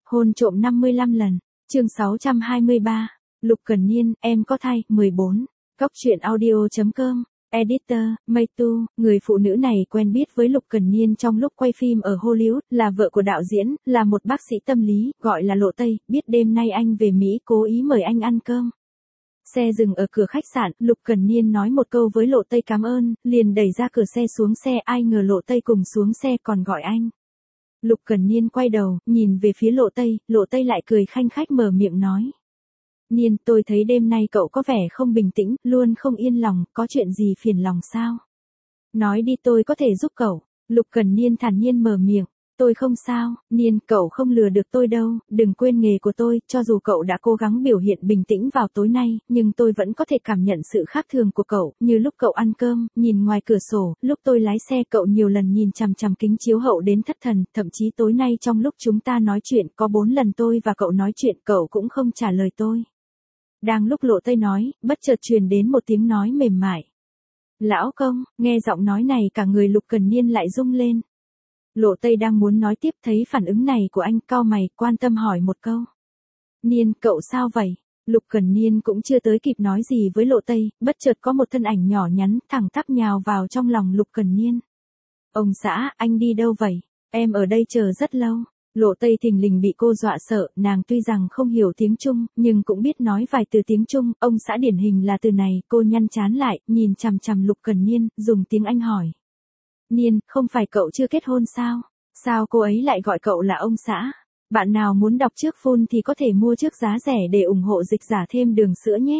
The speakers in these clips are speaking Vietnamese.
Hôn trộm 55 lần. Chương 623. Lục Cần Niên, em có thai. 14. Cóc truyện audio.com. Editor, Maytu, người phụ nữ này quen biết với Lục Cần Niên trong lúc quay phim ở Hollywood, là vợ của đạo diễn, là một bác sĩ tâm lý, gọi là Lộ Tây, biết đêm nay anh về Mỹ cố ý mời anh ăn cơm. Xe dừng ở cửa khách sạn, Lục Cần Niên nói một câu với Lộ Tây cảm ơn, liền đẩy ra cửa xe xuống xe, ai ngờ Lộ Tây cùng xuống xe còn gọi anh. Lục Cần Niên quay đầu, nhìn về phía Lộ Tây lại cười khanh khách mở miệng nói. Niên, tôi thấy đêm nay cậu có vẻ không bình tĩnh, luôn không yên lòng, có chuyện gì phiền lòng sao? Nói đi tôi có thể giúp cậu. Lục Cần Niên thản nhiên mở miệng. Tôi không sao, Niên, cậu không lừa được tôi đâu, đừng quên nghề của tôi, cho dù cậu đã cố gắng biểu hiện bình tĩnh vào tối nay, nhưng tôi vẫn có thể cảm nhận sự khác thường của cậu, như lúc cậu ăn cơm, nhìn ngoài cửa sổ, lúc tôi lái xe cậu nhiều lần nhìn chằm chằm kính chiếu hậu đến thất thần, thậm chí tối nay trong lúc chúng ta nói chuyện, có 4 lần tôi và cậu nói chuyện, cậu cũng không trả lời tôi. Đang lúc Lộ Tây nói, bất chợt truyền đến một tiếng nói mềm mại. Lão công, nghe giọng nói này cả người Lục Cần Niên lại rung lên. Lộ Tây đang muốn nói tiếp thấy phản ứng này của anh, cau mày, quan tâm hỏi một câu. Niên, cậu sao vậy? Lục Cần Niên cũng chưa tới kịp nói gì với Lộ Tây, bất chợt có một thân ảnh nhỏ nhắn, thẳng tắp nhào vào trong lòng Lục Cần Niên. Ông xã, anh đi đâu vậy? Em ở đây chờ rất lâu. Lộ Tây thình lình bị cô dọa sợ, nàng tuy rằng không hiểu tiếng Trung, nhưng cũng biết nói vài từ tiếng Trung, ông xã điển hình là từ này, cô nhăn trán lại, nhìn chằm chằm Lục Cần Niên, dùng tiếng Anh hỏi. Niên, không phải cậu chưa kết hôn sao? Sao cô ấy lại gọi cậu là ông xã? Bạn nào muốn đọc trước full thì có thể mua trước giá rẻ để ủng hộ dịch giả thêm đường sữa nhé.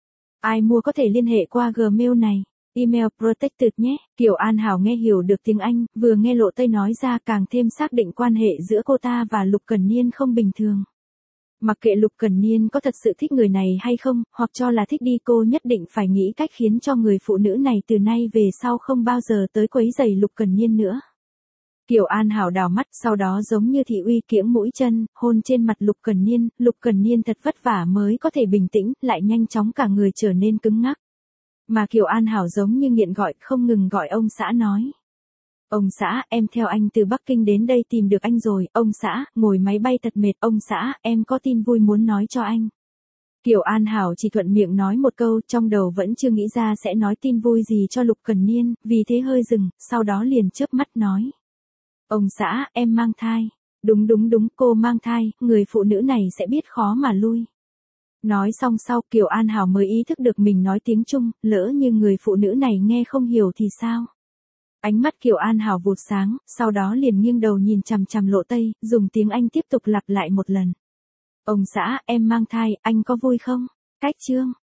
Ai mua có thể liên hệ qua Gmail này. Email protected nhé. Kiều An Hảo nghe hiểu được tiếng Anh, vừa nghe Lộ Tây nói ra càng thêm xác định quan hệ giữa cô ta và Lục Cần Niên không bình thường. Mặc kệ Lục Cần Niên có thật sự thích người này hay không, hoặc cho là thích đi, cô nhất định phải nghĩ cách khiến cho người phụ nữ này từ nay về sau không bao giờ tới quấy rầy Lục Cần Niên nữa. Kiều An Hảo đào mắt, sau đó giống như thị uy kiễng mũi chân, hôn trên mặt Lục Cần Niên thật vất vả mới có thể bình tĩnh, lại nhanh chóng cả người trở nên cứng ngắc. Mà Kiều An Hảo giống như nghiện gọi, không ngừng gọi ông xã nói. Ông xã, em theo anh từ Bắc Kinh đến đây tìm được anh rồi, ông xã, ngồi máy bay thật mệt, ông xã, em có tin vui muốn nói cho anh. Kiều An Hảo chỉ thuận miệng nói một câu, trong đầu vẫn chưa nghĩ ra sẽ nói tin vui gì cho Lục Cần Niên, vì thế hơi dừng, sau đó liền chớp mắt nói. Ông xã, em mang thai. Đúng, cô mang thai, người phụ nữ này sẽ biết khó mà lui. Nói xong sau, Kiều An Hảo mới ý thức được mình nói tiếng Trung, lỡ như người phụ nữ này nghe không hiểu thì sao? Ánh mắt Kiều An Hảo vụt sáng, sau đó liền nghiêng đầu nhìn chằm chằm Lộ Tây, dùng tiếng Anh tiếp tục lặp lại một lần. Ông xã, em mang thai, anh có vui không? Cách chương.